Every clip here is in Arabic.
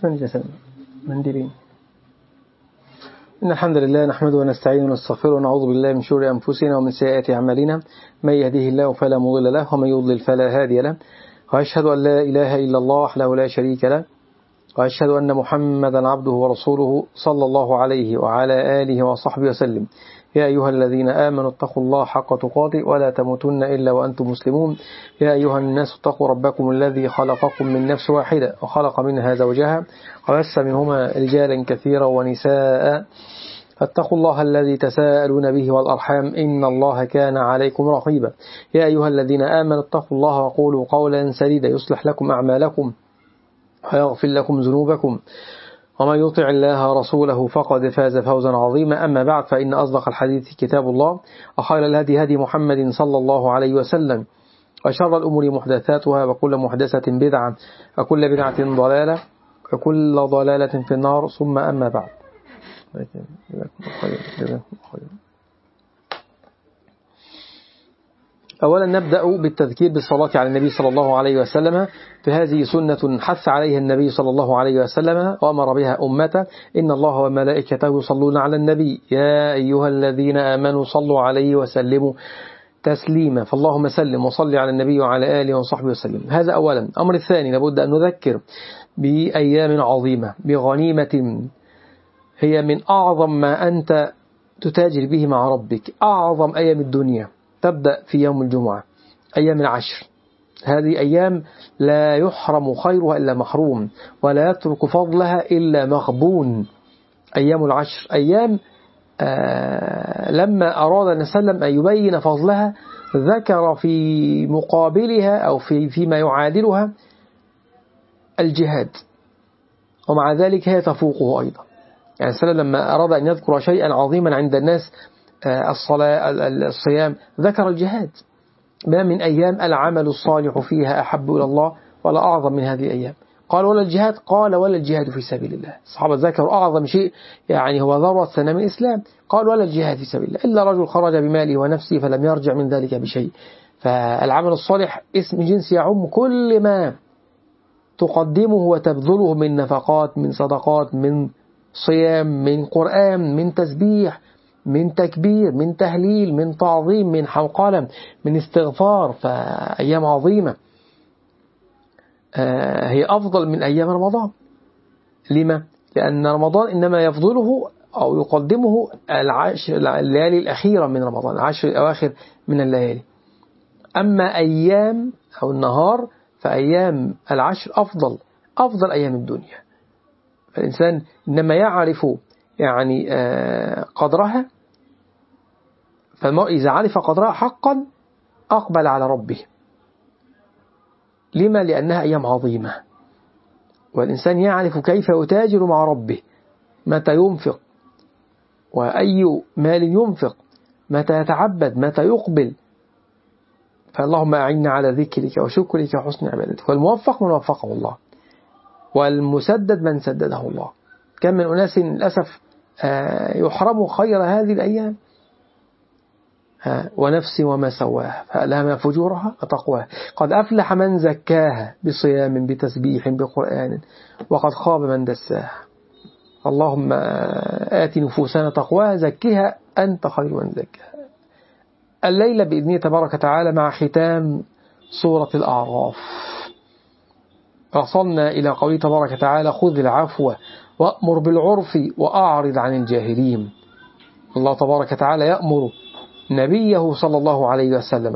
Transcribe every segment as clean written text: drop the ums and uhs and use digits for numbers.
منديلين. إن الحمد لله نحمده ونستعينه ونستغفره ونعوذ بالله من شرور أنفسنا ومن سيئات أعمالنا، من يهديه الله فلا مضل له ومن يضلل فلا هادي له، وأشهد أن لا إله إلا الله وحده لا شريك له، وأشهد أن محمدا عبده ورسوله صلى الله عليه وعلى آله وصحبه وسلم. يا أيها الذين آمنوا اتقوا الله حق تقاته ولا تموتن إلا وأنتم مسلمون. يا أيها الناس اتقوا ربكم الذي خلقكم من نفس واحدة وخلق منها زوجها وبث منهما رجالا كثيرا ونساء، فاتقوا الله الذي تساءلون به والأرحام إن الله كان عليكم رقيبا. يا أيها الذين آمنوا اتقوا الله وقولوا قولا سديدا يصلح لكم أعمالكم ويغفر لكم ذنوبكم، ومن يطع الله رسوله فقد فاز فوزا عظيما. أما بعد، فإن أصدق الحديث كتاب الله، وخير الهدي هدي محمد صلى الله عليه وسلم، وشر الأمور محدثاتها، وكل محدثة بدعة، وكل بدعة ضلالة، وكل ضلالة في النار. ثم أما بعد، أولا نبدأ بالتذكير بالصلاة على النبي صلى الله عليه وسلم، فهذه سنة حث عليها النبي صلى الله عليه وسلم وأمر بها أمته. إن الله وملائكته يصلون على النبي يا أيها الذين آمنوا صلوا عليه وسلموا تسليما، فاللهم سلم وصل على النبي وعلى آله وصحبه وسلم. هذا أولا. أمر الثاني، لابد أن نذكر بأيام عظيمة، بغنيمة هي من أعظم ما أنت تتاجر به مع ربك، أعظم أيام الدنيا تبدأ في يوم الجمعة، أيام العشر. هذه أيام لا يحرم خيرها إلا محروم، ولا يترك فضلها إلا مغبون. أيام العشر أيام لما أراد النبي صلى الله عليه وسلم أن يبين فضلها ذكر في مقابلها أو فيما يعادلها الجهاد، ومع ذلك هي تفوقه أيضا. يعني السلام لما أراد أن يذكر شيئا عظيما عند الناس، الصلاة الصيام، ذكر الجهاد. ما من أيام العمل الصالح فيها أحب إلى الله ولا أعظم من هذه الأيام. قال ولا الجهاد؟ قال ولا الجهاد في سبيل الله. الصحابة ذكروا أعظم شيء، يعني هو ذروة سنام الإسلام. قال ولا الجهاد في سبيل الله إلا رجل خرج بماله ونفسه فلم يرجع من ذلك بشيء. فالعمل الصالح اسم جنس يعم كل ما تقدمه وتبذله من نفقات، من صدقات، من صيام، من قرآن، من تسبيح، من تكبير، من تهليل، من تعظيم، من حوقلة، من استغفار. فأيام عظيمة هي أفضل من أيام رمضان. لما؟ لأن رمضان إنما يفضله أو يقدمه الليالي الأخيرة من رمضان، العشر الأواخر من الليالي. أما أيام أو النهار فأيام العشر أفضل أيام الدنيا. فالإنسان إنما يعرف يعني قدرها، فإذا عرف قدرها حقا أقبل على ربه. لما؟ لأنها أيام عظيمة، والإنسان يعرف كيف يتاجر مع ربه، متى ينفق وأي مال ينفق، متى يتعبد، متى يقبل. فاللهم أعنا على ذكرك وشكرك وحسن عبادتك. والموفق من وفقه الله، والمسدد من سدده الله. كم من أناس للأسف يحرموا خير هذه الأيام. ونفس وما سواها فألهمها فجورها وتقواها. قد أفلح من زكاها بصيام بتسبيح بقرآن، وقد خاب من دساها. اللهم آت نفوسنا تقواها زكها أنت خير من زكاها. الليلة بإذنه تبارك وتعالى مع ختام سورة الأعراف وصلنا إلى قوله تبارك وتعالى خذ العفو وأمر بالعرف وأعرض عن الجاهلين. الله تبارك وتعالى يأمر نبيه صلى الله عليه وسلم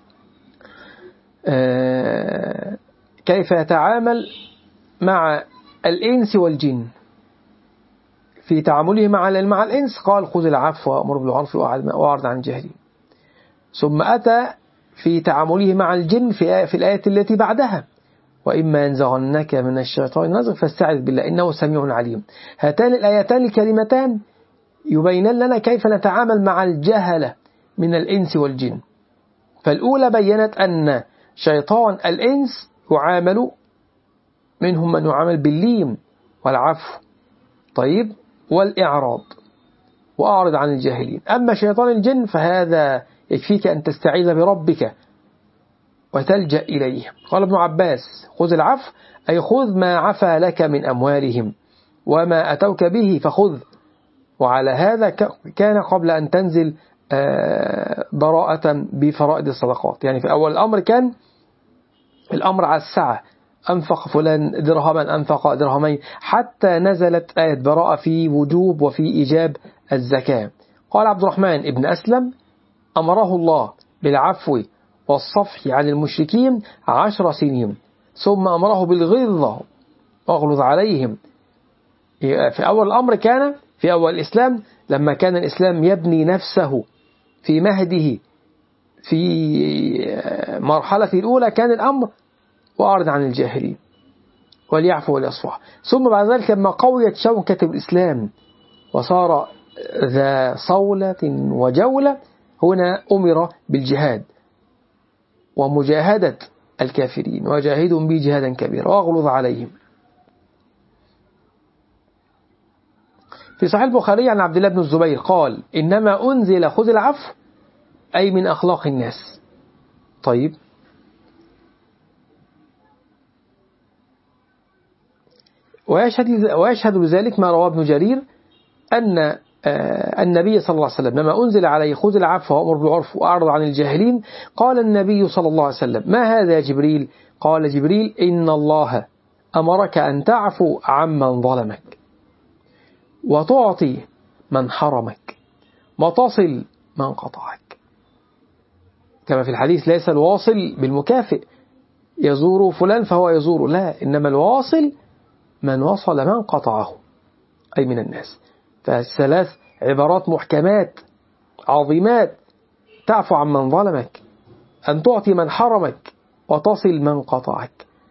كيف يتعامل مع الإنس والجن. في تعامله مع الإنس قال خذ العفو وأمر بالعرف وأعرض عن الجاهلين. ثم أتى في تعامله مع الجن في الآية التي بعدها وإما ينزغنك من الشيطان نزغ فاستعذ بالله إنه سميع عليم. هاتان الآيتان الكلمتان يبين لنا كيف نتعامل مع الجهلة من الإنس والجن. فالأولى بيّنت أن شيطان الإنس يعامل، منهم من يعامل باللين والعفو طيب والإعراض وأعرض عن الجاهلين. أما شيطان الجن فهذا يكفيك أن تستعيذ بربك وتلجأ إليه. قال ابن عباس: خذ العفو أي خذ ما عفى لك من أموالهم، وما أتوك به فخذ. وعلى هذا كان قبل أن تنزل براءة بفرائض الصدقات. يعني في أول الأمر كان الأمر على السعة، أنفق فلان درهما أنفق درهمين، حتى نزلت آية براءة في وجوب وفي إيجاب الزكاة. قال عبد الرحمن ابن أسلم: أمره الله بالعفو والصفح عن المشركين 10 سنين، ثم أمره بالغلظة واغلظ عليهم. في أول الأمر كان في أول الإسلام، لما كان الإسلام يبني نفسه في مهده في مرحلة الأولى، كان الأمر وأعرض عن الجاهلين وليعفو وليصفح. ثم بعد ذلك لما قويت شوكة الإسلام وصار ذا صولة وجولة، هنا أمر بالجهاد ومجاهدة الكافرين، وجاهدهم به جهادا كبيرا واغلظ عليهم. في صحيح البخاري عن عبد الله بن الزبير قال: إنما أنزل خذ العفو أي من أخلاق الناس. طيب، ويشهد لذلك ما رواه ابن جرير أن النبي صلى الله عليه وسلم لما أنزل عليه خذ العفو وأمر بالعرف وأعرض عن الجاهلين، قال النبي صلى الله عليه وسلم: ما هذا يا جبريل؟ قال جبريل: إن الله أمرك أن تعفو عمن ظلمك، وتعطي من حرمك، وتصل من قطعك. كما في الحديث: ليس الواصل بالمكافئ يزور فلان فهو يزور، لا، إنما الواصل من وصل من قطعه، أي من الناس. فالثلاث عبارات محكمات عظيمات: تعفو عن من ظلمك، أن تعطي من حرمك، وتصل من قطعك.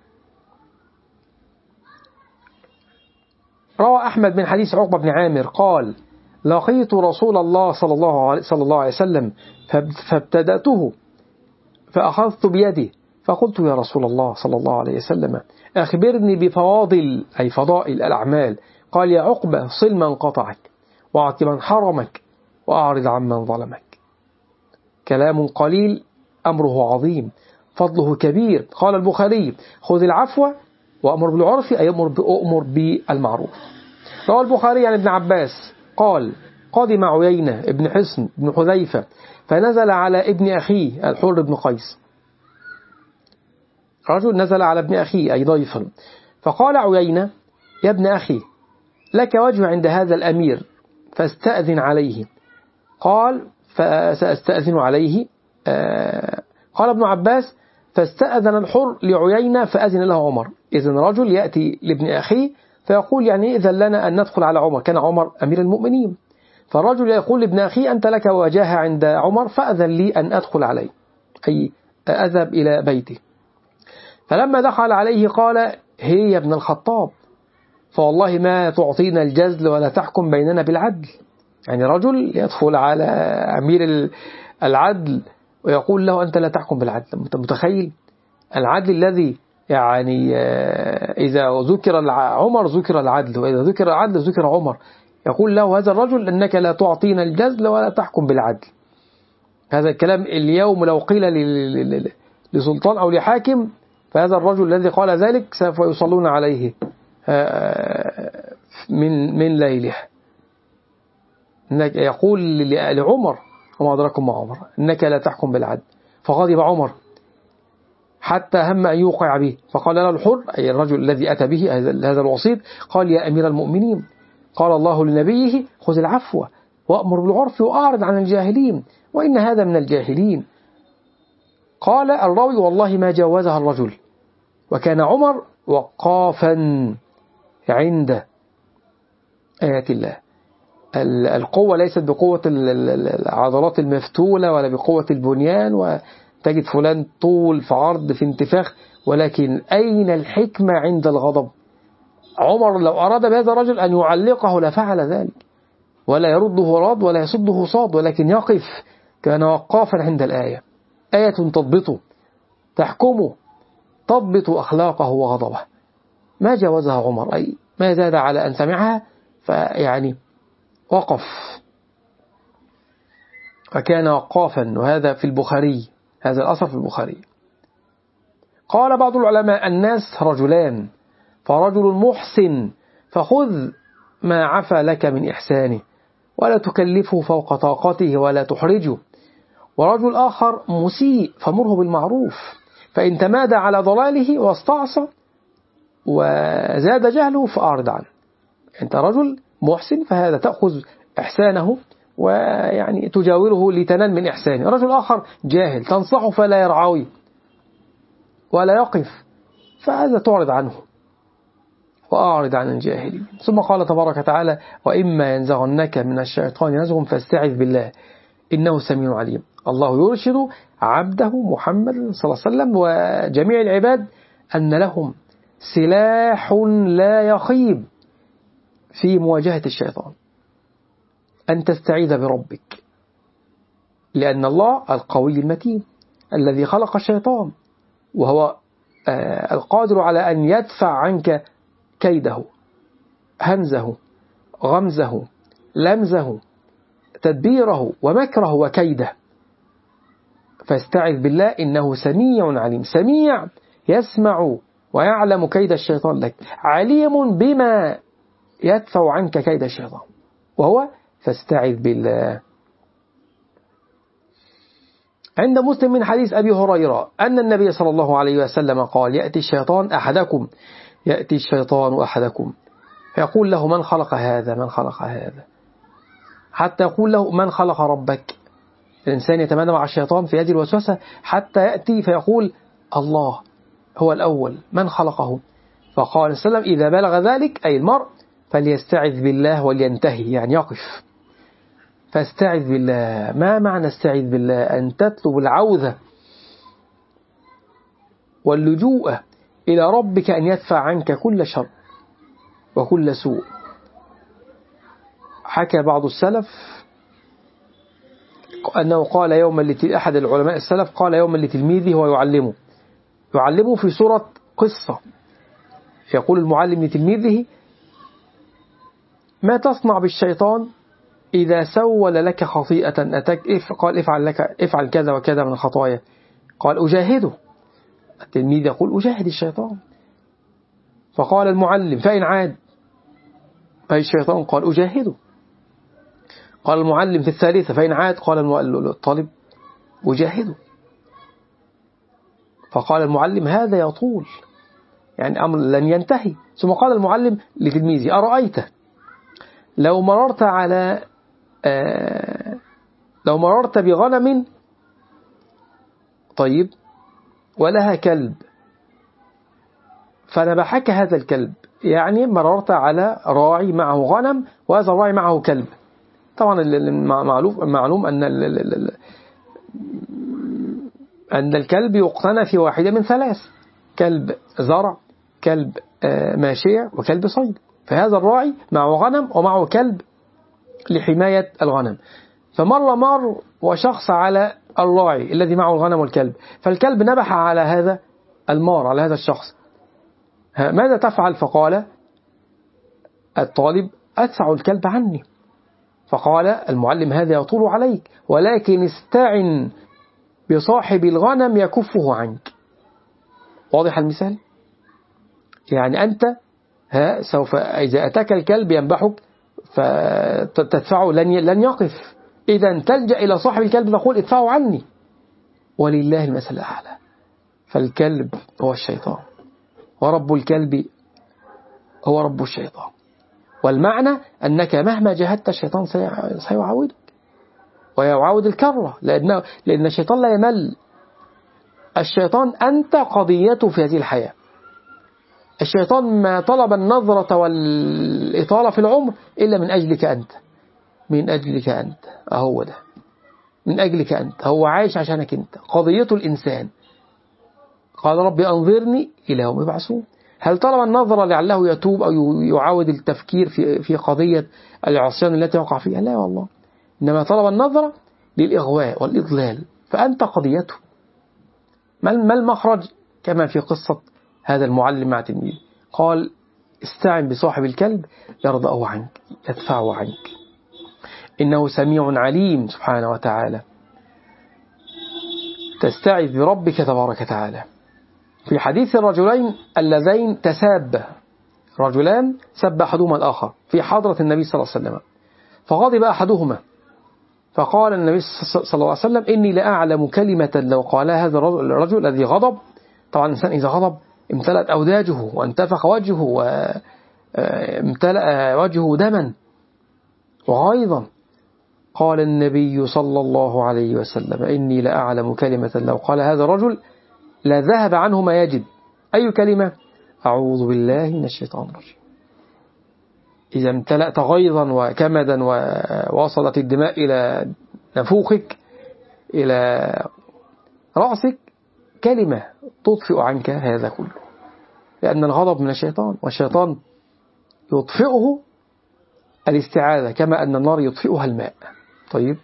روى أحمد من حديث عقبة بن عامر قال: لقيت رسول الله صلى الله عليه وسلم فابتدأته فأخذت بيده فقلت: يا رسول الله صلى الله عليه وسلم، أخبرني بفواضل أي فضائل الأعمال. قال: يا عقبة، صل من قطعك، واعط من حرمك، وأعرض عن من ظلمك. كلام قليل أمره عظيم، فضله كبير. قال البخاري: خذ العفو وأمر بالعرف أي أمر بالمعروف. روى البخاري عن ابن عباس قال: قدم عيينة ابن حصن بن حذيفة فنزل على ابن أخيه الحر بن قيس. رجل نزل على ابن أخيه أي ضيفا، فقال عيينة: يا ابن أخي، لك وجه عند هذا الأمير فاستأذن عليه. قال: فسأستأذن عليه. قال ابن عباس: فاستأذن الحر لعيينة فأذن له عمر. إذن رجل يأتي لابن أخيه فيقول: يعني إذن لنا أن ندخل على عمر، كان عمر أمير المؤمنين. فالرجل يقول لابن أخيه: أنت لك وجاهة عند عمر فأذن لي أن أدخل عليه، أي أذهب إلى بيته. فلما دخل عليه قال: هي يا ابن الخطاب، فوالله ما تعطينا الجزل ولا تحكم بيننا بالعدل. يعني رجل يدخل على أمير العدل ويقول له: أنت لا تحكم بالعدل. أنت متخيل العدل الذي يعني إذا ذكر عمر ذكر العدل، وإذا ذكر العدل ذكر عمر. يقول له هذا الرجل: أنك لا تعطينا الجزل ولا تحكم بالعدل. هذا الكلام اليوم لو قيل لسلطان أو لحاكم، فهذا الرجل الذي قال ذلك سوف يصلون عليه من ليله. يقول لعمر: وما أدراكم مع عمر إنك لا تحكم بالعدل. فغضب عمر حتى هم أن يوقع به، فقال له الحر أي الرجل الذي أتى به هذا الوسيط، قال: يا أمير المؤمنين، قال الله لنبيه: خذ العفو وأمر بالعرف وأعرض عن الجاهلين، وإن هذا من الجاهلين. قال الراوي: والله ما جاوزها الرجل. وكان عمر وقافا عند آيات الله. القوة ليست بقوة العضلات المفتولة ولا بقوة البنيان وتجد فلان طول في عرض في انتفاخ، ولكن أين الحكمة عند الغضب؟ عمر لو أراد بهذا الرجل أن يعلقه لفعل ذلك، ولا يرده راد ولا يصده صاد، ولكن يقف. كان وقافا عند الآية، آية تضبطه تحكمه تضبط أخلاقه وغضبه. ما جاوزها عمر، أي ما زاد على أن سمعها، فيعني وقف وكان وقافا. وهذا في البخاري، هذا الأثر في البخاري. قال بعض العلماء الناس رجلان، فرجل محسن فخذ ما عفى لك من إحسانه ولا تكلفه فوق طاقته ولا تحرجه، ورجل آخر مسيء فمره بالمعروف، فإن تمادى على ضلاله واستعصى وزاد جهله فأعرض عنه. أنت رجل محسن فهذا تأخذ إحسانه ويعني تجاوره لتنال من إحسانه. رجل آخر جاهل تنصحه فلا يرعوي ولا يقف، فهذا تعرض عنه وأعرض عن الجاهلين. ثم قال تبارك وتعالى: وإما ينزغنك من الشيطان نزغ فاستعذ بالله إنه سميع عليم. الله يرشد عبده محمد صلى الله عليه وسلم وجميع العباد أن لهم سلاح لا يخيب في مواجهة الشيطان، أن تستعيذ بربك، لأن الله القوي المتين الذي خلق الشيطان، وهو القادر على أن يدفع عنك كيده، همزه، غمزه، لمزه، تدبيره ومكره وكيده. فاستعذ بالله إنه سميع عليم. سميع يسمع ويعلم كيد الشيطان لك، عليم بما يدفع عنك كيد الشيطان، وهو فاستعذ بالله. عند مسلم من حديث أبي هريرة أن النبي صلى الله عليه وسلم قال: يأتي الشيطان أحدكم فيقول له: من خلق هذا؟ من خلق هذا؟ حتى يقول له: من خلق ربك؟ الإنسان يتمنى مع الشيطان في هذه الوسوسة حتى يأتي فيقول: الله هو الأول، من خلقه؟ فقال صلى الله عليه وسلم: إذا بلغ ذلك أي المرء فليستعذ بالله ولينتهي، يعني يقف. فاستعذ بالله. ما معنى استعذ بالله؟ أن تطلب العوذة واللجوء إلى ربك أن يدفع عنك كل شر وكل سوء. حكى بعض السلف أنه قال يوما أحد العلماء السلف قال يوما لتلميذه ويعلمه في سورة قصة، يقول المعلم لتلميذه: ما تصنع بالشيطان إذا سول لك خطيئة أتاك؟ قال: افعل كذا وكذا من الخطايا. قال: أجاهده. التلميذ يقول: أجاهد الشيطان. فقال المعلم: فإن عاد أي الشيطان؟ قال: أجاهده. قال المعلم في الثالثة: فإن عاد؟ قال الطالب: أجاهده. فقال المعلم: هذا يطول، يعني أمر لن ينتهي. ثم قال المعلم لتلميذه: أرأيت لو مررت بغنم طيب ولها كلب فنبحك هذا الكلب، يعني مررت على راعي معه غنم وهذا الراعي معه كلب. طبعا معلوم أن الكلب يقتنى في واحدة من ثلاث: كلب زرع، كلب ماشية، وكلب صيد. فهذا الراعي معه غنم ومعه كلب لحماية الغنم، فمر وشخص على الراعي الذي معه الغنم والكلب، فالكلب نبح على هذا المار، على هذا الشخص. ماذا تفعل؟ فقال الطالب: أدفع الكلب عني. فقال المعلم: هذا يطول عليك، ولكن استعن بصاحب الغنم يكفه عنك. واضح المثال؟ يعني أنت سوف إذا أتاك الكلب ينبحك فتدفعه لن يقف، إذا تلجأ إلى صاحب الكلب تقول: ادفعه عني، ولله المثل الأعلى. فالكلب هو الشيطان، ورب الكلب هو رب الشيطان. والمعنى أنك مهما جاهدت الشيطان سيعاودك ويعاود الكرة، لأن الشيطان لا يمل. الشيطان أنت قضيته في هذه الحياة. الشيطان ما طلب النظرة والإطالة في العمر إلا من أجلك أنت، من أجلك أنت، أهو ده، من أجلك أنت، هو عايش عشانك أنت، قضيته الإنسان. قال: ربي أنظرني إلى يوم يبعثون. هل طلب النظرة لعله يتوب أو يعاود التفكير في قضية العصيان التي وقع فيها؟ لا والله، إنما طلب النظرة للإغواء والإضلال، فأنت قضيته. ما المخرج؟ كما في قصة هذا المعلم مع تلميذه، قال: استعن بصاحب الكلب يرضأه عنك، يدفعه عنك، إنه سميع عليم سبحانه وتعالى. تستعذ بربك تبارك وتعالى. في حديث الرجلين اللذين تسابا، رجلان سب أحدهما الآخر في حضرة النبي صلى الله عليه وسلم، فغضب أحدهما فقال النبي صلى الله عليه وسلم: إني لأعلم كلمة لو قالها هذا الرجل الذي غضب. طبعا الإنسان إذا غضب امتلأت أوداجه وانتفخ وجهه وامتلأ وجهه دما وغيظا. قال النبي صلى الله عليه وسلم: إني لأعلم كلمة لو قال هذا الرجل لذهب عنه ما يجد. أي كلمة؟ أعوذ بالله من الشيطان الرجيم. إذا امتلأت غيظا وكمدا ووصلت الدماء إلى نفوخك إلى رأسك، كلمة تطفئ عنك هذا كله، لأن الغضب من الشيطان، والشيطان يطفئه الاستعاذة كما أن النار يطفئها الماء. طيب،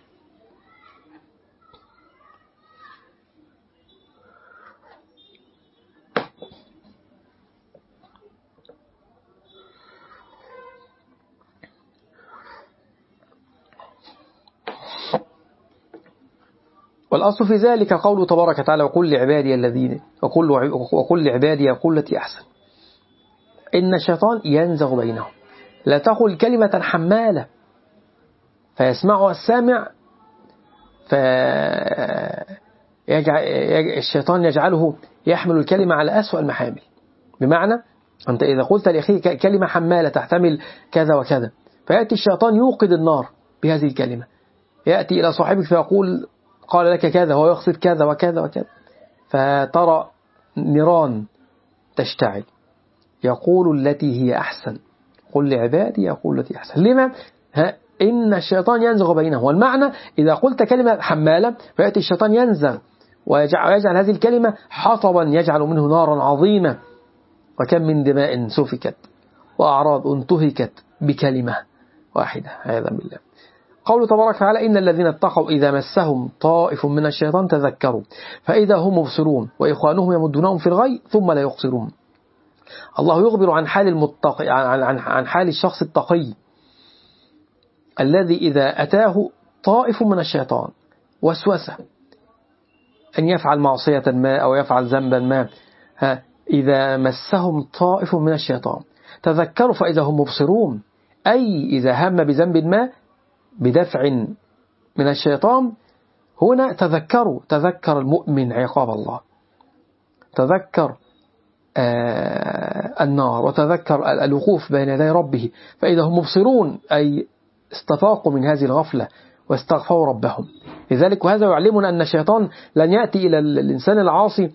والأصل في ذلك قوله تبارك وتعالى: وقل لعبادي الذين وقل لعبادي يقول التي أحسن. إن الشيطان ينزغ بينهم. لا تقل كلمة حمالة فيسمعها السامع الشيطان يجعله يحمل الكلمة على أسوأ المحامل. بمعنى أنت إذا قلت لأخيك كلمة حمالة تحتمل كذا وكذا، فيأتي الشيطان يوقد النار بهذه الكلمة، يأتي إلى صاحبك فيقول: قال لك كذا وهو يقصد كذا وكذا وكذا، فترى نيران تشتعل. يقول التي هي أحسن، قل لعبادي يقول التي أحسن. لما؟ إن الشيطان ينزغ بينه. والمعنى إذا قلت كلمة حمالة فيأتي الشيطان ينزغ ويجعل هذه الكلمة حطبا يجعل منه نارا عظيمة. وكم من دماء سفكت وأعراض انتهكت بكلمة واحدة، عياذا بالله. قوله تبارك وتعالى: إن الذين اتقوا إذا مسهم طائف من الشيطان تذكروا فإذا هم مبصرون وإخوانهم يمدونهم في الغي ثم لا يقصرون. الله يخبر عن حال المتقي، عن حال الشخص التقي الذي إذا أتاه طائف من الشيطان وسوسة أن يفعل معصية ما أو يفعل ذنبا ما، إذا مسهم طائف من الشيطان تذكروا فإذا هم مبصرون، أي إذا هم بذنب ما بدفع من الشيطان، هنا تذكر المؤمن عقاب الله، تذكر النار، وتذكر الوقوف بين يدي ربه، فإذا هم مبصرون أي استفاقوا من هذه الغفلة واستغفروا ربهم. لذلك وهذا يعلمنا أن الشيطان لن يأتي إلى الإنسان العاصي،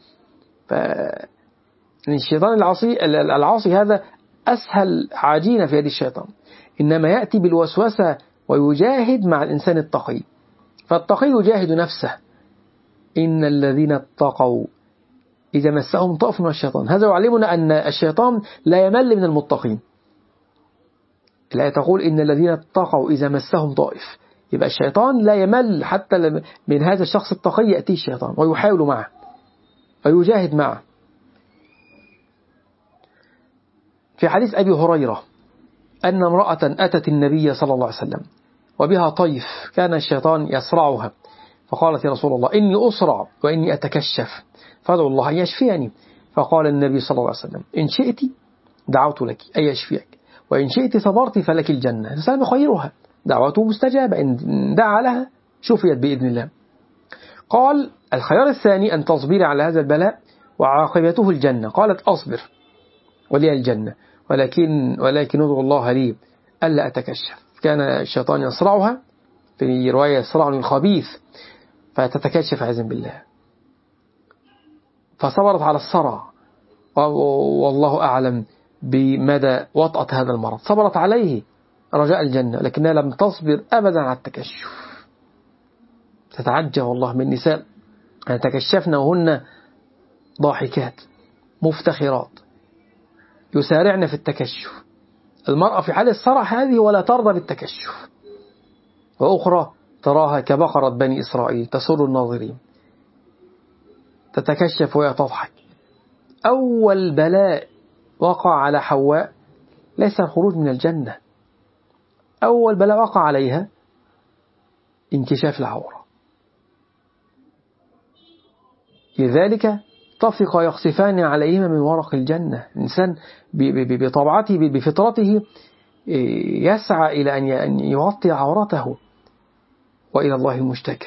الشيطان العاصي هذا أسهل عجينة في يد الشيطان، إنما يأتي بالوسوسة ويجاهد مع الإنسان التقي، فالتقي يجاهد نفسه. إن الذين اتقوا إذا مسهم طائف من الشيطان. هذا يعلمنا أن الشيطان لا يمل من المتقين. لا تقول إن الذين اتقوا إذا مسهم طائف، يبقى الشيطان لا يمل حتى من هذا الشخص التقي، يأتي الشيطان ويحاول معه ويجاهد معه. في حديث أبي هريرة أن امرأة أتت النبي صلى الله عليه وسلم وبها طيف كان الشيطان يصرعها، فقالت: يا رسول الله إني أصرع وإني أتكشف فادعو الله أن يشفيني. فقال النبي صلى الله عليه وسلم: إن شئت دعوت لك أن يشفيك، وإن شئت صبرت فلك الجنة. الإنسان يخيرها، دعوته مستجابة، إن دعا لها شفيت بإذن الله. قال: الخيار الثاني أن تصبري على هذا البلاء وعاقبته الجنة. قالت: أصبر ولي الجنة، ولكن ادعو الله لي ألا أتكشف. كان الشيطان يصرعها، في رواية يصرعني الخبيث، فتتكشف عزا بالله، فصبرت على الصرع، والله أعلم بمدى وطأة هذا المرض، صبرت عليه رجاء الجنة، لكنها لم تصبر أبدا على التكشف. تتعجب والله من نساء تكشفن وهن ضاحكات مفتخرات يسارعن في التكشف. المرأة في حال الصرع هذه ولا ترضى بالتكشف، وأخرى تراها كبقرة بني إسرائيل تسر الناظرين، تتكشف وهي تضحك. أول بلاء وقع على حواء ليس الخروج من الجنة، أول بلاء وقع عليها انكشاف العورة. لذلك اتفقا يخصفان عليهما من ورق الجنة. الإنسان بطبيعته بفطرته يسعى إلى أن يغطي عورته، وإلى الله المشتكى.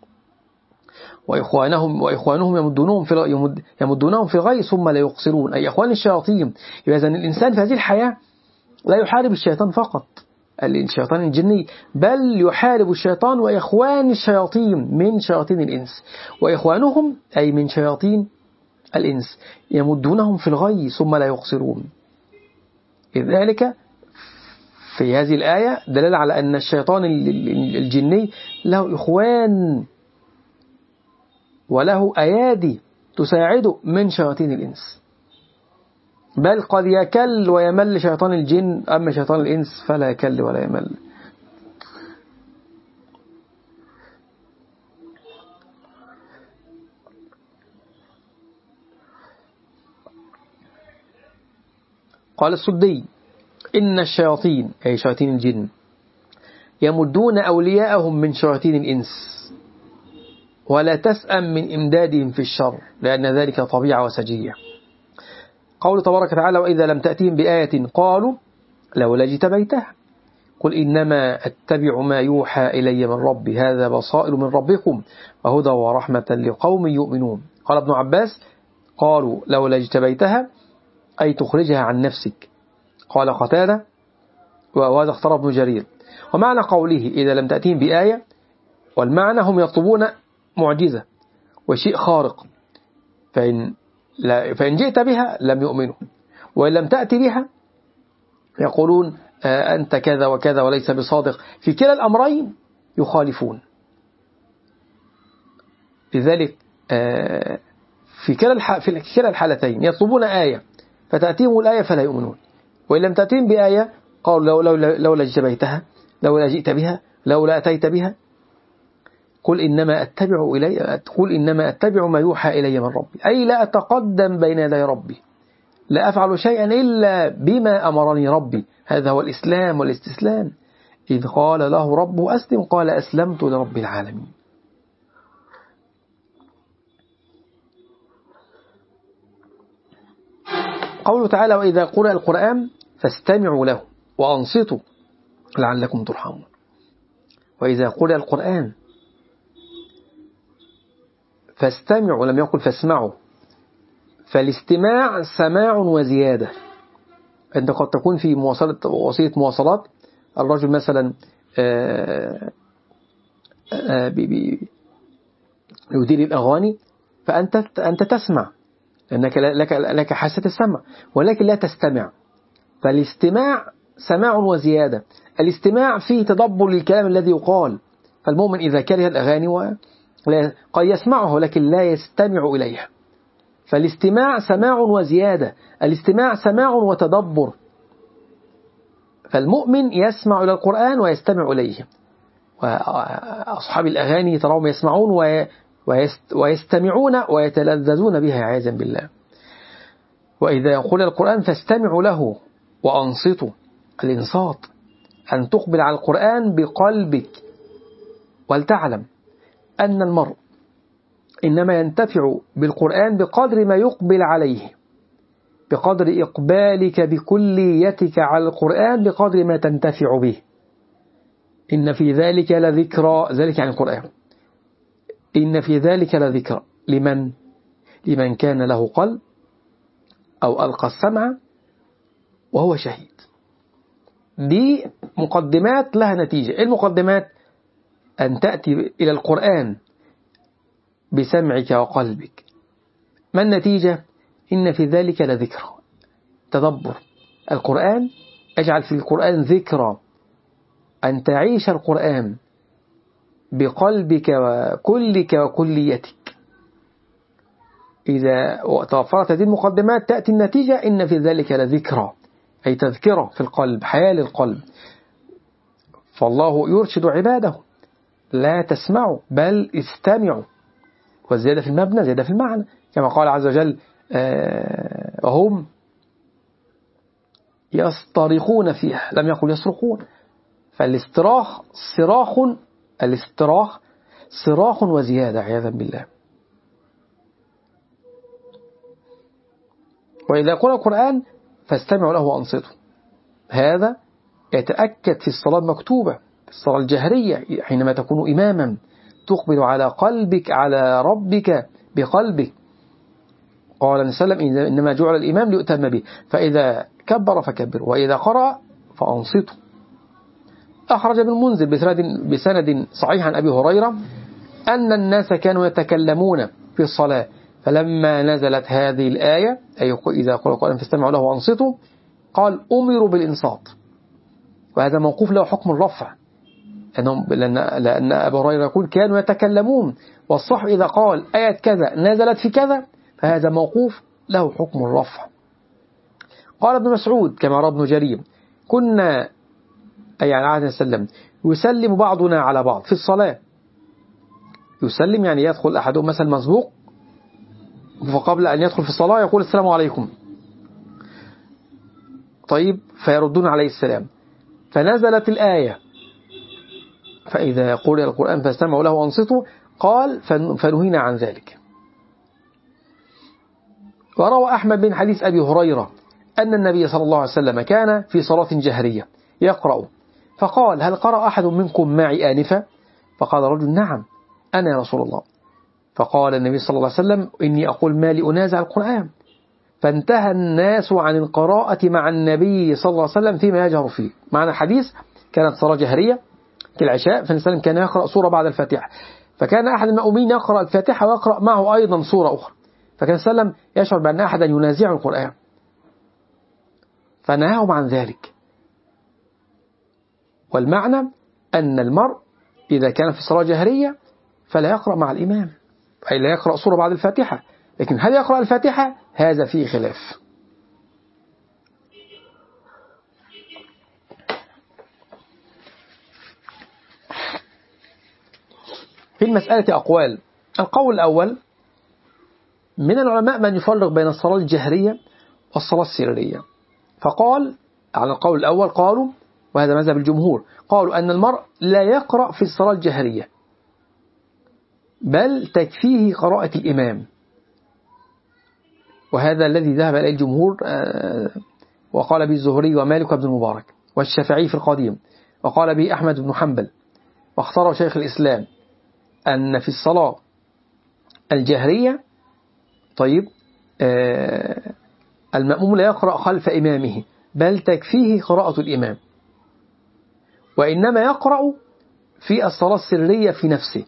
وإخوانهم يمدونهم في الغي ثم لا يقصرون، أي إخوان الشياطين. إذا الإنسان في هذه الحياة لا يحارب الشيطان فقط، الشيطان الجني، بل يحارب الشيطان وإخوان الشياطين من شياطين الإنس، وإخوانهم أي من شياطين الإنس يمدونهم في الغي ثم لا يقصرون. لذلك في هذه الآية دلالة على أن الشيطان الجني له إخوان وله أيادي تساعده من شياطين الإنس، بل قد يكل ويمل شيطان الجن، أما شيطان الإنس فلا يكل ولا يمل. قال السدي: إن الشياطين أي شياطين الجن يمدون أولياءهم من شياطين الإنس، ولا تسأم من إمدادهم في الشر، لأن ذلك طبيعة وسجية. قول تبارك وتعالى: وإذا لم تأتهم بآية قالوا لولا اجتبيتها قل إنما أتبع ما يوحى إلي من ربي هذا بصائر من ربكم وهدى ورحمة لقوم يؤمنون. قال ابن عباس: قالوا لولا اجتبيتها أي تخرجها عن نفسك. قال قتادة وهذا اختار ابن جرير. ومعنى قوله إذا لم تأتهم بآية، والمعنى هم يطلبون معجزة وشيء خارق، فإن جئت بها لم يؤمنوا، وإن لم تأتي بها يقولون أنت كذا وكذا وليس بصادق. في كلا الأمرين يخالفون. لذلك في كلا الحالتين يطلبون آية فتأتيهم الآية فلا يؤمنون، وإن لم تأتيهم بآية قالوا لولا اجتبيتها لولا جئت بها لولا أتيت بها. قل إنما أتبع ما يوحى إلي من ربي، أي لا أتقدم بين يدي ربي، لا أفعل شيئا إلا بما أمرني ربي. هذا هو الإسلام والاستسلام. إذ قال له ربه أسلم قال أسلمت لرب العالمين. قوله تعالى: وإذا قرأ القرآن فاستمعوا له وأنصتوا لعلكم ترحمون. وإذا قرأ القرآن فاستمعوا، لم يقل فاسمعوا، فالاستماع سماع وزيادة. أنت قد تكون في وسيلة مواصلات، الرجل مثلا يدير الأغاني، فأنت تسمع لأنك لك حاسة السمع، ولكن لا تستمع. فالاستماع سماع وزيادة. الاستماع فيه تدبر للكلام الذي يقال، فالمؤمن إذا كره الأغاني قد يسمعه لكن لا يستمع إليها. فالاستماع سماع وزيادة، الاستماع سماع وتدبر. فالمؤمن يسمع إلى القرآن ويستمع إليه، وأصحاب الأغاني تراهم يسمعون ويستمعون ويتلذذون بها عياذا بالله. وإذا يقول القرآن فاستمعوا له وأنصتوا. الإنصات أن تقبل على القرآن بقلبك، ولتعلم أن المرء إنما ينتفع بالقرآن بقدر ما يقبل عليه، بقدر إقبالك بكليتك على القرآن بقدر ما تنتفع به. إن في ذلك لذكرى، ذلك عن القرآن، إن في ذلك لذكرى لمن كان له قلب أو ألقى السمع وهو شهيد. دي مقدمات لها نتيجة. المقدمات أن تأتي إلى القرآن بسمعك وقلبك. ما النتيجة؟ إن في ذلك لذكرى، تدبر القرآن. اجعل في القرآن ذكرى، أن تعيش القرآن بقلبك وكلك وكليتك. إذا توفرت هذه المقدمات تأتي النتيجة: إن في ذلك لذكرى، أي تذكرة في القلب، حياة للقلب. فالله يرشد عباده: لا تسمعوا بل استمعوا. والزيادة في المبنى زيادة في المعنى، كما قال عز وجل: هم يصطرخون فيها، لم يقل يصرخون. فالاستراخ صراخ وزيادة عياذا بالله. وإذا قرأ القرآن فاستمعوا له وأنصتوا. هذا يتأكد في الصلاة المكتوبة، في الصلاة الجهرية، حينما تكون إماما تقبل على قلبك على ربك بقلبك. قال النبي صلى الله عليه وسلم إنما جعل الإمام ليؤتم به، فإذا كبر فكبر وإذا قرأ فأنصتوا. أخرج ابن المنذر بسند صحيح عن أبي هريرة أن الناس كانوا يتكلمون في الصلاة، فلما نزلت هذه الآية أي إذا قرأ القرآن فاستمعوا له وأنصتوا قال أمروا بالإنصات. وهذا موقوف له حكم الرفع، لأن أبو هريرة يقول كانوا يتكلمون، والصح إذا قال آية كذا نزلت في كذا فهذا موقوف له حكم الرفع. قال ابن مسعود كما روى ابن جرير كنا أي على عهد وسلم يسلم بعضنا على بعض في الصلاة. يسلم يعني يدخل أحدهم مثلا مسبوق، فقبل أن يدخل في الصلاة يقول السلام عليكم، طيب فيردون عليه السلام. فنزلت الآية فإذا قرئ القرآن فاستمعوا له وأنصتوا قال فنهينا عن ذلك. وروى أحمد بن حديث أبي هريرة أن النبي صلى الله عليه وسلم كان في صلاة جهرية يقرأ، فقال هل قرأ أحد منكم معي آنفا؟ فقال رجل نعم أنا يا رسول الله. فقال النبي صلى الله عليه وسلم إني أقول ما لي أنازع القرآن. فانتهى الناس عن القراءة مع النبي صلى الله عليه وسلم فيما يجهر فيه. معنى الحديث كانت صلاة جهرية كالعشاء، فالنبي كان يقرأ سورة بعد الفاتحة، فكان أحد المأمومين يقرأ الفاتحة ويقرأ معه أيضا سورة أخرى، فكان سلم يشعر بأن أحدا ينازع القرآن فنهاهم عن ذلك. والمعنى أن المرء إذا كان في صلاة جهرية فلا يقرأ مع الإمام، أي لا يقرأ سورة بعد الفاتحة، لكن هل يقرأ الفاتحة؟ هذا فيه خلاف. في المسألة أقوال. القول الأول من العلماء من يفرق بين الصلاة الجهرية والصلاة السرية، فقال على القول الأول قالوا، وهذا مذهب الجمهور، قالوا أن المرء لا يقرأ في الصلاة الجهرية بل تكفيه قراءة الإمام، وهذا الذي ذهب إليه الجمهور، وقال به الزهري ومالك بن المبارك والشافعي في القديم، وقال به أحمد بن حنبل، واختاره شيخ الإسلام أن في الصلاة الجهرية طيب المأموم لا يقرأ خلف إمامه بل تكفيه قراءة الإمام، وإنما يقرأ في الصلاة السرية في نفسه.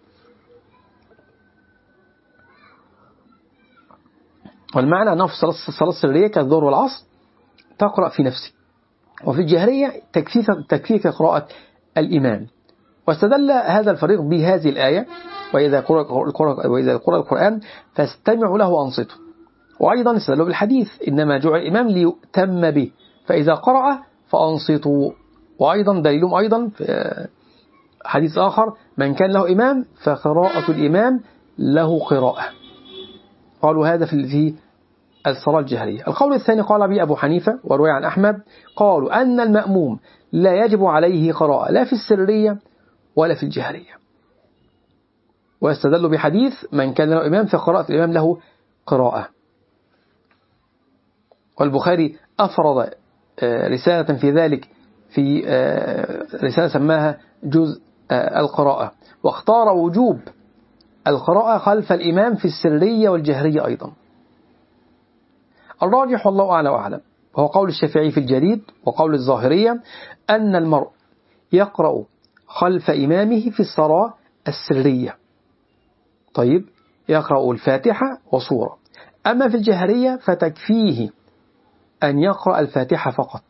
والمعنى أنه في الصلاة السرية كالظهر والعصر تقرأ في نفسه، وفي الجهرية تكفيك قراءة الإمام. واستدل هذا الفريق بهذه الآية وإذا قرأ القرآن فاستمعوا له وأنصتوا، وأيضا استدلوا بالحديث إنما جعل الإمام ليؤتم به فإذا قرأ فأنصتوا، وأيضا دليلهم أيضا في حديث آخر من كان له إمام فقراءة الإمام له قراءة. قالوا هذا في الصلاة الجهرية. القول الثاني قال به أبو حنيفة وروي عن أحمد قالوا أن المأموم لا يجب عليه قراءة لا في السرية ولا في الجهرية، ويستدل بحديث من كان له إمام فقراءة الإمام له قراءة. والبخاري أفرض رسالة في ذلك، في رسالة سماها جزء القراءة، واختار وجوب القراءة خلف الإمام في السرية والجهرية أيضا. الراجح والله أعلى وأعلم وهو قول الشافعي في الجريد وقول الظاهرية أن المرء يقرأ خلف إمامه في الصلاة السرية، طيب يقرأ الفاتحة وسورة، أما في الجهرية فتكفيه أن يقرأ الفاتحة فقط.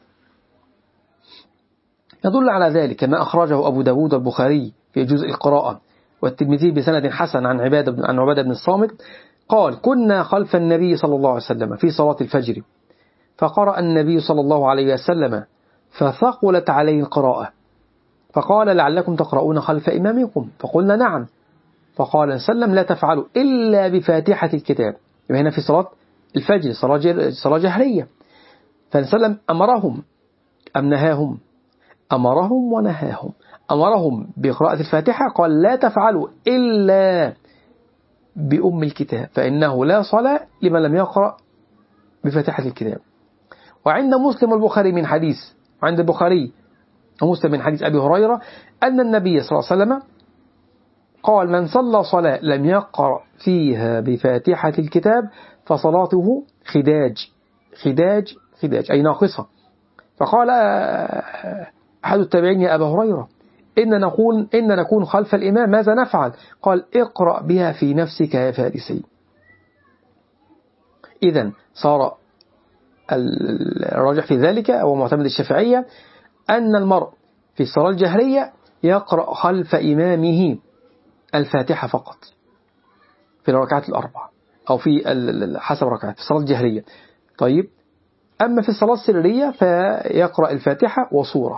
يدل على ذلك ما أخرجه أبو داود والبخاري في جزء القراءة والترمذي بسند حسن عن عبادة بن الصامت قال كنا خلف النبي صلى الله عليه وسلم في صلاة الفجر فقرأ النبي صلى الله عليه وسلم فثقلت عليه القراءة فقال لعلكم تقرؤون خلف إمامكم فقلنا نعم، فقال سلم لا تفعلوا إلا بفاتحة الكتاب. هنا في صلاة الفجر صلاة جهرية، فسلم أمرهم أم نهاهم؟ أمرهم ونهاهم. أمرهم بقراءة الفاتحة قال لا تفعلوا إلا بأم الكتاب فإنه لا صلاة لمن لم يقرأ بفاتحة الكتاب. وعند مسلم والبخاري من حديث، وعند البخاري ومسلم من حديث أبي هريرة أن النبي صلى الله عليه وسلم قال: من صلى صلاة لم يقرأ فيها بفاتحة الكتاب فصلاته خداج أي ناقصة. فقال أحد التابعين: يا أبا هريرة، إن نكون خلف الإمام ماذا نفعل؟ قال: اقرأ بها في نفسك يا فارسي. إذن صار الراجح في ذلك أو معتمد الشافعية أن المرء في الصلاة الجهرية يقرأ خلف إمامه الفاتحة فقط في الركعات الأربع، أو في حسب ركعات في الصلاة الجهرية. طيب، أما في الصلاة السرية فيقرأ الفاتحة وصورة.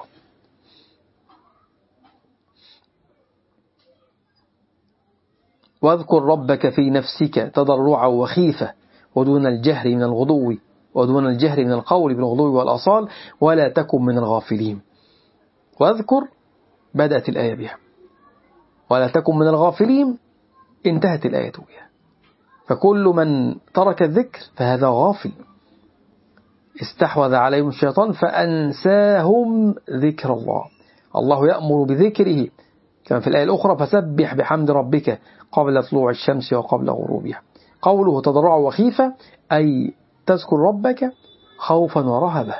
واذكر ربك في نفسك تضرعا وخيفة ودون الجهر من الغضو ودون الجهر من القول بالغضو والأصال ولا تكن من الغافلين. واذكر بدأت الآية بها، ولا تكن من الغافلين انتهت الآية بها. فكل من ترك الذكر فهذا غافل، استحوذ عليهم الشيطان فأنساهم ذكر الله. الله يأمر بذكره كما في الآية الأخرى: فسبح بحمد ربك قبل طلوع الشمس وقبل غروبها. قوله تضرع وخيفة أي تذكر ربك خوفا ورهبة.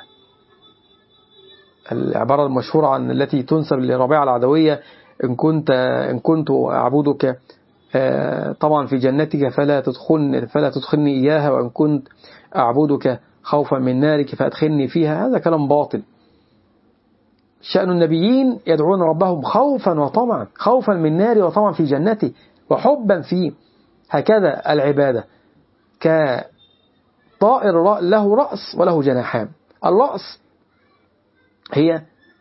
العبارة المشهورة عن التي تنسب لربيعة العدوية: إن كنت أعبدك طبعا في جنتك فلا تدخلني إياها، وإن كنت أعبدك خوفا من نارك فأدخلني فيها. هذا كلام باطل. شأن النبيين يدعون ربهم خوفا وطمعا، خوفا من نار وطمعا في جنته وحبا فيه. هكذا العبادة كطائر له رأس وله جناحان. الرأس هي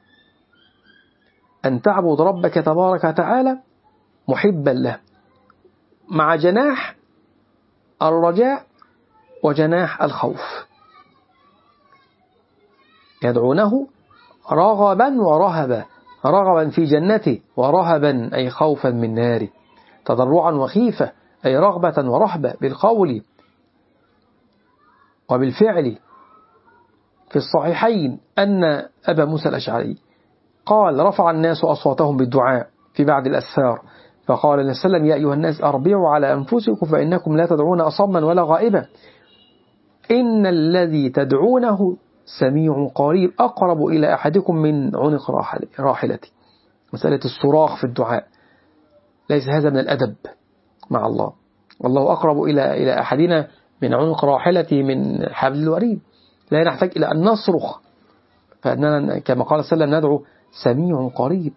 أن تعبد ربك تبارك وتعالى محبا له، مع جناح الرجاء وجناح الخوف، يدعونه رغبا ورهبا، رغبا في جنته ورهبا أي خوفا من ناره، تضرعا وخيفة أي رغبة ورهبة بالقول وبالفعل. في الصحيحين أن أبا موسى الأشعري قال: رفع الناس أصواتهم بالدعاء في بعد الأسفار، فقال النبي صلى الله عليه وسلم: يا أيها الناس أربعوا على أنفسكم فإنكم لا تدعون أصما ولا غائبا، إن الذي تدعونه سميع قريب أقرب إلى أحدكم من عنق راحلته. مسألة الصراخ في الدعاء ليس هذا من الأدب مع الله. والله أقرب إلى أحدنا من عنق راحلته من حبل الوريد. لا نحتاج إلى أن نصرخ، فأننا كما قال صلى الله عليه وسلم ندعو سميع قريب.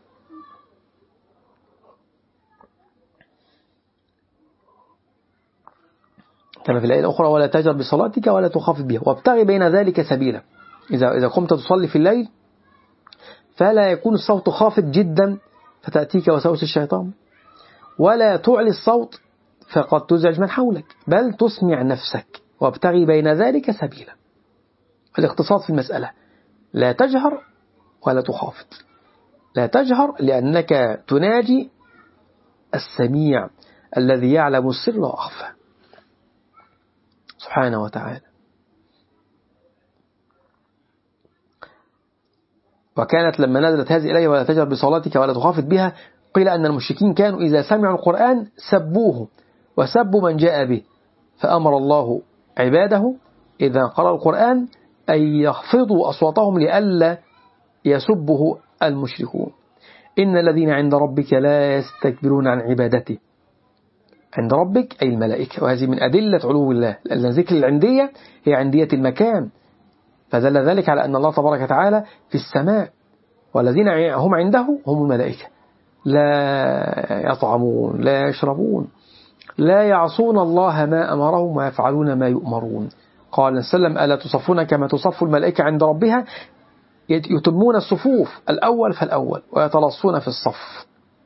كما في الآية الأخرى: ولا تجر بصلاتك ولا تخافت بها وابتغي بين ذلك سبيلا. إذا قمت تصلي في الليل فلا يكون الصوت خافت جدا فتأتيك وسوس الشيطان، ولا تعلي الصوت فقد تزعج من حولك، بل تسمع نفسك، وابتغي بين ذلك سبيلا. الاقتصاد في المسألة: لا تجهر ولا تخافت. لا تجهر لأنك تناجي السميع الذي يعلم السر وأخفى سبحانه وتعالى. وكانت لما نزلت هذه الآية: ولا تجهر بصلاتك ولا تخافت بها، قيل أن المشركين كانوا إذا سمعوا القرآن سبوه وسبوا من جاء به، فأمر الله عباده إذا قرأوا القرآن أن يخفضوا أصواتهم لئلا يسبه المشركون. إن الذين عند ربك لا يستكبرون عن عبادته. عند ربك أي الملائكة، وهذه من أدلة علو الله، لأن ذكر العندية هي عندية المكان، فدل ذلك على أن الله تبارك وتعالى في السماء، والذين هم عنده هم الملائكة، لا يطعمون لا يشربون لا يعصون الله ما أمرهم ويفعلون ما يؤمرون. قال صلى الله عليه وسلم: ألا تصفون كما تصف الملائكة عند ربها، يتمون الصفوف الأول فالأول ويتلصون في الصف.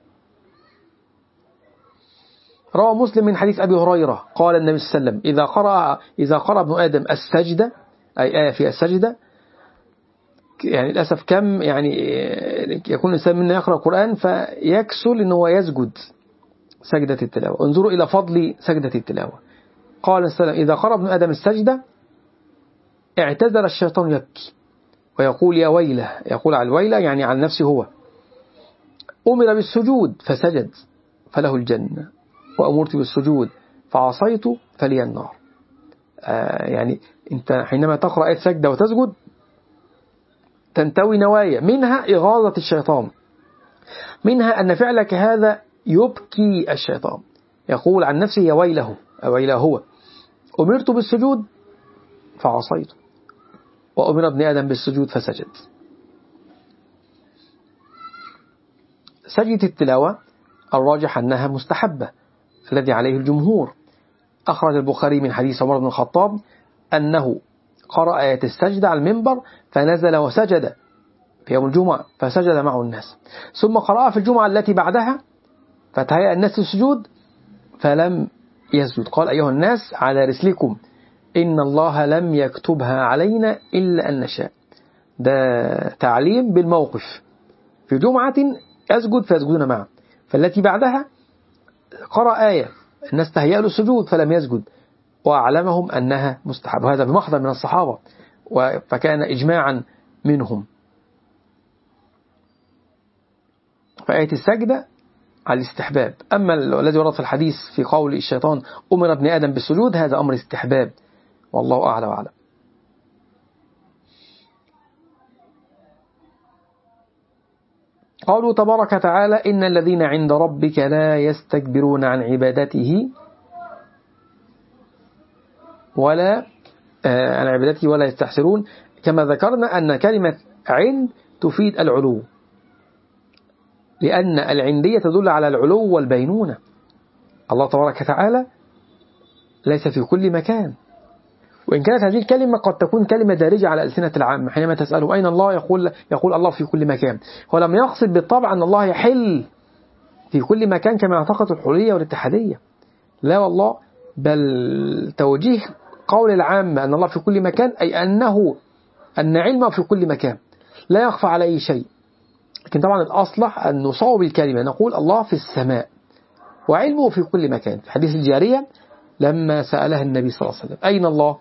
روى مسلم من حديث أبي هريرة قال النبي صلى الله عليه وسلم: إذا قرأ ابن آدم السجدة، أي آية في السجدة، يعني للأسف كم يعني يكون الإنسان منا يقرأ القرآن فيكسل إنه يسجد سجدة التلاوة. انظروا إلى فضل سجدة التلاوة. قال السلام: إذا قرأ ابن آدم السجدة اعتذر الشيطان يبكي ويقول يا ويله، يقول على الويلة يعني عن نفسه هو. أمر بالسجود فسجد فله الجنة، وأمرت بالسجود فعصيت فلي النار. يعني أنت حينما تقرأ آية سجدة وتسجد تنتوي نوايا، منها إغاظة الشيطان، منها أن فعلك هذا يبكي الشيطان، يقول عن نفسه يا ويله، ويله هو. أمرت بالسجود فعصيت، وأمر ابن آدم بالسجود فسجد. سجدة التلاوة الراجح أنها مستحبة الذي عليه الجمهور. أخرج البخاري من حديث عمر بن الخطاب أنه قرأ آية السجدة على المنبر فنزل وسجد في يوم الجمعة، فسجد معه الناس، ثم قرأ في الجمعة التي بعدها فتهيأ الناس للسجود فلم يسجد، قال أيها الناس على رسلكم إن الله لم يكتبها علينا إلا أن نشاء. ده تعليم بالموقف، في جمعة أسجد فيسجدون معه، فالتي بعدها قرأ آية الناس تهيأ له السجود فلم يسجد، وأعلمهم أنها مستحب، وهذا بمحضر من الصحابة، فكان إجماعا منهم. فآية السجدة على الاستحباب. أما الذي ورد في الحديث في قول الشيطان أمر ابن آدم بالسجود هذا أمر استحباب، والله أعلى وأعلم. قالوا تبارك تعالى إن الذين عند ربك لا يستكبرون عن عبادته ولا يستحسرون. كما ذكرنا أن كلمة عند تفيد العلو، لأن العندية تدل على العلو والبينونة. الله تبارك وتعالى ليس في كل مكان، وإن كانت هذه الكلمة قد تكون كلمة دارجة على ألسنة العامة، حينما تسأله أين الله يقول الله في كل مكان، ولم يقصد بالطبع أن الله يحل في كل مكان كما اعتقد الحلولية والاتحادية، لا والله، بل توجيه قول العامة أن الله في كل مكان أي أن علمه في كل مكان لا يخفى عليه شيء. لكن طبعا الأصلح أن نصوب الكلمة، نقول الله في السماء وعلمه في كل مكان. في حديث الجارية لما سألها النبي صلى الله عليه وسلم أين الله،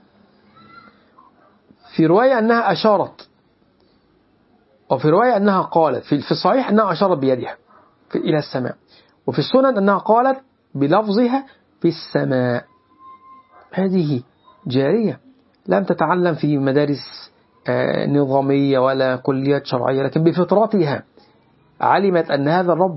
في رواية أنها أشارت، وفي رواية أنها قالت، في الصحيح أنها أشارت بيدها إلى السماء، وفي السنن أنها قالت بلفظها في السماء. هذه جارية لم تتعلم في مدارس نظامية ولا كليات شرعية، لكن بفطرتها علمت أن هذا الرب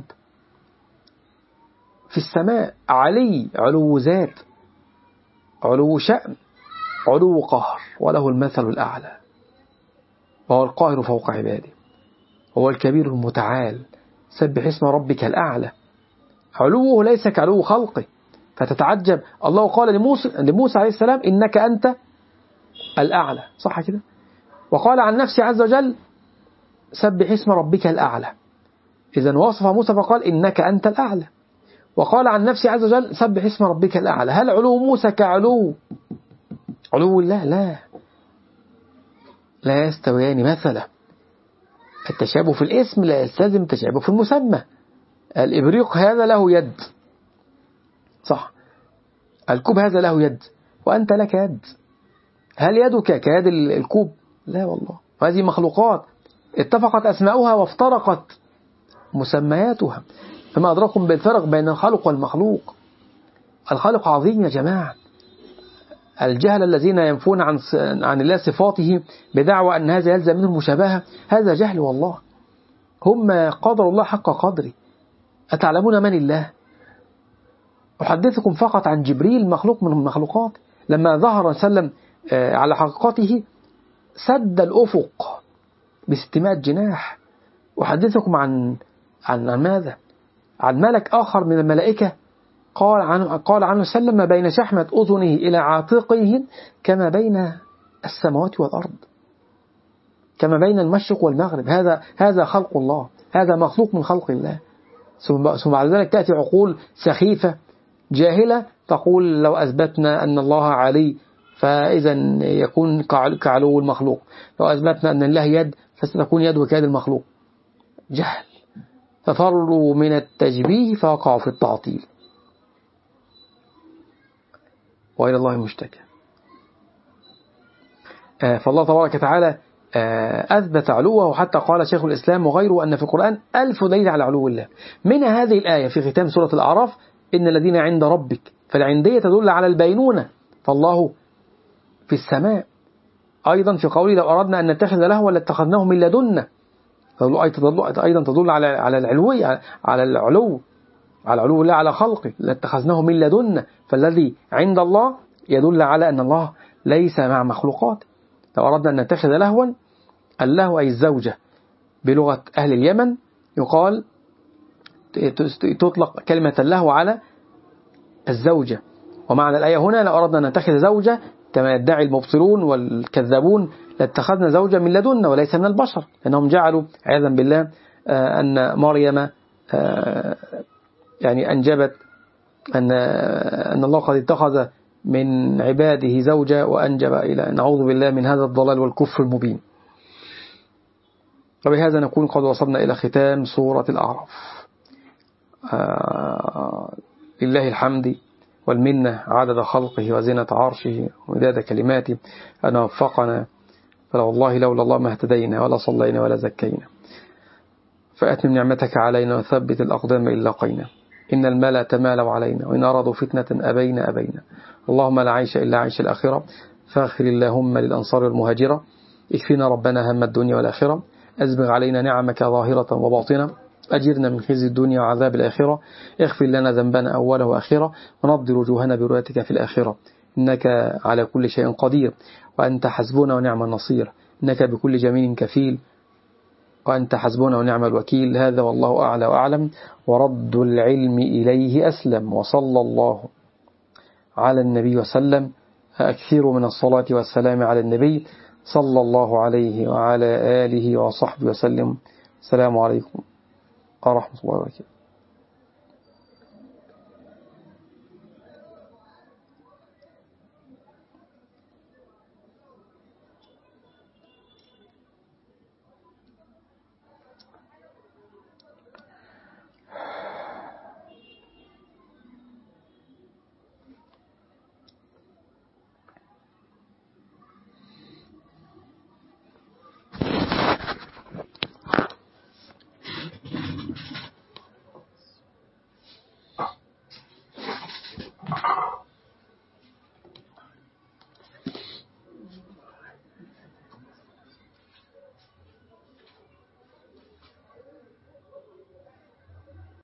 في السماء، علي، علو ذات، علو شأن، علو قهر، وله المثل الأعلى، وهو القاهر فوق عباده، هو الكبير المتعال، سبح اسم ربك الأعلى. علوه ليس كعلو خلقه، فتتعجب. الله قال لموسى عليه السلام إنك أنت الأعلى، صح كده؟ وقال عن نفسه عز وجل سبح اسم ربك الأعلى، إذن وصف موسى فقال إنك أنت الأعلى، وقال عن نفسه عز وجل سبح اسم ربك الأعلى. هل علو موسى كعلو الله؟ لا يستويان مثلا. التشابه في الاسم لا يستلزم التشابه في المسمى. الإبريق هذا له يد، صح، الكوب هذا له يد وأنت لك يد، هل يدك كيد الكوب؟ لا والله. هذه مخلوقات اتفقت أسماؤها وافترقت مسمياتها، فما أدراكم بالفرق بين الخالق والمخلوق. الخالق عظيم يا جماعة. الجهل الذين ينفون عن الله صفاته بدعوى أن هذا يلزم منه المشابهة، هذا جهل والله. هم قدر الله حق قدره. أتعلمون من الله؟ أحدثكم فقط عن جبريل، مخلوق من المخلوقات، لما ظهر سلم على حقيقته سد الأفق ب600 جناح. أحدثكم عن ماذا؟ عن ملك آخر من الملائكة قال عنه سلم ما بين شحمة أذنه إلى عاتقه كما بين السماوات والأرض، كما بين المشرق والمغرب. هذا خلق الله، هذا مخلوق من خلق الله. ثم بعد ذلك تأتي عقول سخيفة جاهلة تقول لو أثبتنا أن الله علي فإذا يكون كعلو المخلوق، لو أثبتنا أن الله يد فستكون يده كيد المخلوق. جهل، ففروا من التشبيه فوقعوا في التعطيل، وإلى الله المشتكى. فالله تبارك وتعالى أثبت علوه، حتى قال شيخ الإسلام وغيره أن في القرآن 1000 دليل على علو الله. من هذه الآية في ختام سورة الأعراف: إن الذين عند ربك، فالعندية تدل على البينونة، فالله في السماء. أيضا في قوله: لو أردنا أن نتخذ لهوا لاتخذناه من لدنا، أيضا تدل على العلوية، على علو الله على خلقه، لاتخذناه من لدنا. فالذي عند الله يدل على أن الله ليس مع مخلوقات. لو أردنا أن نتخذ لهوا، اللهو أي الزوجة بلغة أهل اليمن، يقال تطلق كلمة اللهو على الزوجة. ومعنى الآية هنا: لو أردنا أن نتخذ زوجة كما يدعي المبطلون والكذابون لاتخذنا زوجة من لدنا وليس من البشر، لأنهم جعلوا عياذا بالله أن مريم يعني أنجبت، أن الله قد اتخذ من عباده زوجة وأنجب، إلى نعوذ بالله من هذا الضلال والكفر المبين. وبهذا نكون قد وصلنا إلى ختام سورة الأعراف. لله الحمد والمنة عدد خلقه وزنة عرشه ومداد كلماته، أن وفقنا، فوالله لولا الله ما اهتدينا ولا صلينا ولا زكينا. فأتمم نعمتك علينا وثبت الأقدام إن لاقينا. إن الملا تمالوا علينا، وإن أرادوا فتنة أبينا. اللهم لا عيش إلا عيش الآخرة، فاغفر اللهم للأنصار والمهاجرة. اكفنا ربنا هم الدنيا والآخرة، أسبغ علينا نعمك ظاهرة وباطنة، أجرنا من خزي الدنيا وعذاب الآخرة، اغفر لنا ذنبنا أوله وآخرة، ونضر وجوهنا برؤيتك في الآخرة. إنك على كل شيء قدير، وأنت حسبنا ونعم النصير. إنك بكل جميل كفيل، وأنت حسبنا ونعم الوكيل. هذا والله أعلى وأعلم، ورد العلم إليه أسلم. وصلى الله على النبي وسلم. أكثر من الصلاة والسلام على النبي صلى الله عليه وعلى آله وصحبه وسلم. السلام عليكم ورحمة الله وبركاته.